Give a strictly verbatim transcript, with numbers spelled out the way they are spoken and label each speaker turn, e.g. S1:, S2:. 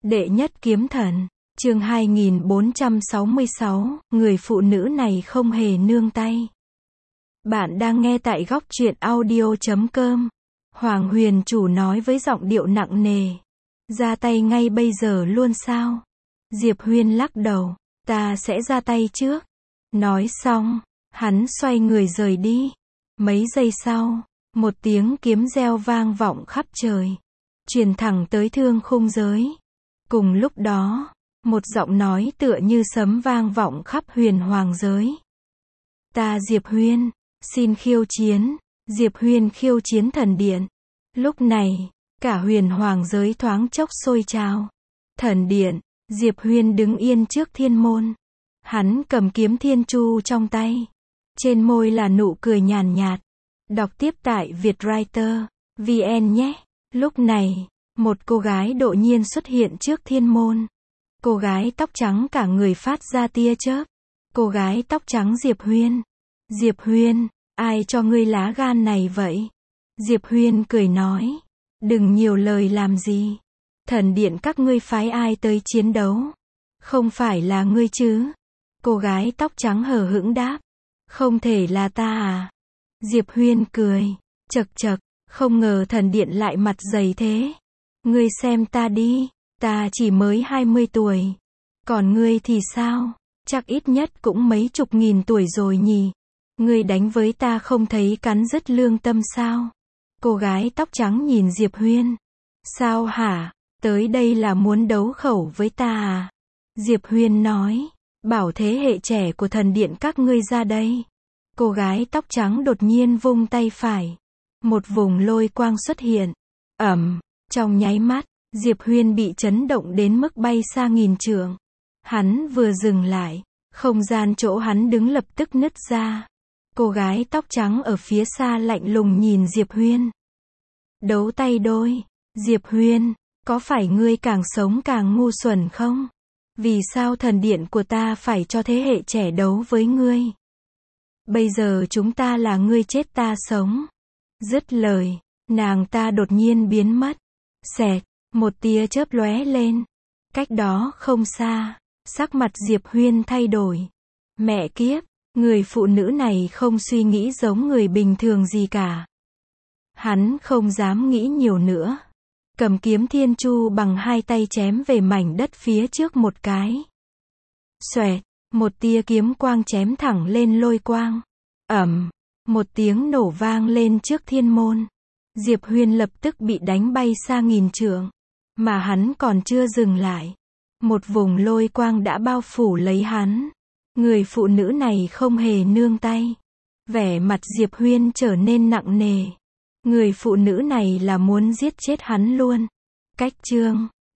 S1: Đệ nhất kiếm thần, chương hai nghìn bốn trăm sáu mươi sáu, người phụ nữ này không hề nương tay. Bạn đang nghe tại góc truyện audio chấm com. Hoàng Huyền Chủ nói với giọng điệu nặng nề. Ra tay ngay bây giờ luôn sao? Diệp Huyên lắc đầu. Ta sẽ ra tay trước. Nói xong, hắn xoay người rời đi. Mấy giây sau, một tiếng kiếm reo vang vọng khắp trời, truyền thẳng tới thương khung giới. Cùng lúc đó, một giọng nói tựa như sấm vang vọng khắp huyền hoàng giới. Ta Diệp Huyên, xin khiêu chiến. Diệp Huyên khiêu chiến thần điện. Lúc này, cả huyền hoàng giới thoáng chốc sôi trào. Thần điện, Diệp Huyên đứng yên trước thiên môn. Hắn cầm kiếm thiên chu trong tay. Trên môi là nụ cười nhàn nhạt. Đọc tiếp tại Vietwriter chấm vn nhé. Lúc này, một cô gái đột nhiên xuất hiện trước thiên môn. Cô gái tóc trắng cả người phát ra tia chớp. Cô gái tóc trắng Diệp Huyên. Diệp Huyên, ai cho ngươi lá gan này vậy? Diệp Huyên cười nói. Đừng nhiều lời làm gì. Thần điện các ngươi phái ai tới chiến đấu? Không phải là ngươi chứ? Cô gái tóc trắng hờ hững đáp. Không thể là ta à? Diệp Huyên cười. Chậc chậc, không ngờ thần điện lại mặt dày thế. Ngươi xem ta đi, ta chỉ mới hai mươi tuổi. Còn ngươi thì sao? Chắc ít nhất cũng mấy chục nghìn tuổi rồi nhỉ? Ngươi đánh với ta không thấy cắn rứt lương tâm sao? Cô gái tóc trắng nhìn Diệp Huyên. Sao hả? Tới đây là muốn đấu khẩu với ta à? Diệp Huyên nói. Bảo thế hệ trẻ của thần điện các ngươi ra đây. Cô gái tóc trắng đột nhiên vung tay phải. Một vùng lôi quang xuất hiện. Ầm, trong nháy mắt, Diệp Huyên bị chấn động đến mức bay xa nghìn trượng. Hắn vừa dừng lại, không gian chỗ hắn đứng lập tức nứt ra. Cô gái tóc trắng ở phía xa lạnh lùng nhìn Diệp Huyên. Đấu tay đôi. Diệp Huyên, có phải ngươi càng sống càng ngu xuẩn không? Vì sao thần điện của ta phải cho thế hệ trẻ đấu với ngươi? Bây giờ chúng ta là ngươi chết ta sống. Dứt lời, nàng ta đột nhiên biến mất. Xẹt, một tia chớp lóe lên. Cách đó không xa, sắc mặt Diệp Huyên thay đổi. Mẹ kiếp, người phụ nữ này không suy nghĩ giống người bình thường gì cả. Hắn không dám nghĩ nhiều nữa. Cầm kiếm thiên chu bằng hai tay chém về mảnh đất phía trước một cái. Xoẹt, một tia kiếm quang chém thẳng lên lôi quang. Ầm, một tiếng nổ vang lên trước thiên môn. Diệp Huyên lập tức bị đánh bay xa nghìn trượng. Mà hắn còn chưa dừng lại. Một vùng lôi quang đã bao phủ lấy hắn. Người phụ nữ này không hề nương tay. Vẻ mặt Diệp Huyên trở nên nặng nề. Người phụ nữ này là muốn giết chết hắn luôn. Cách chương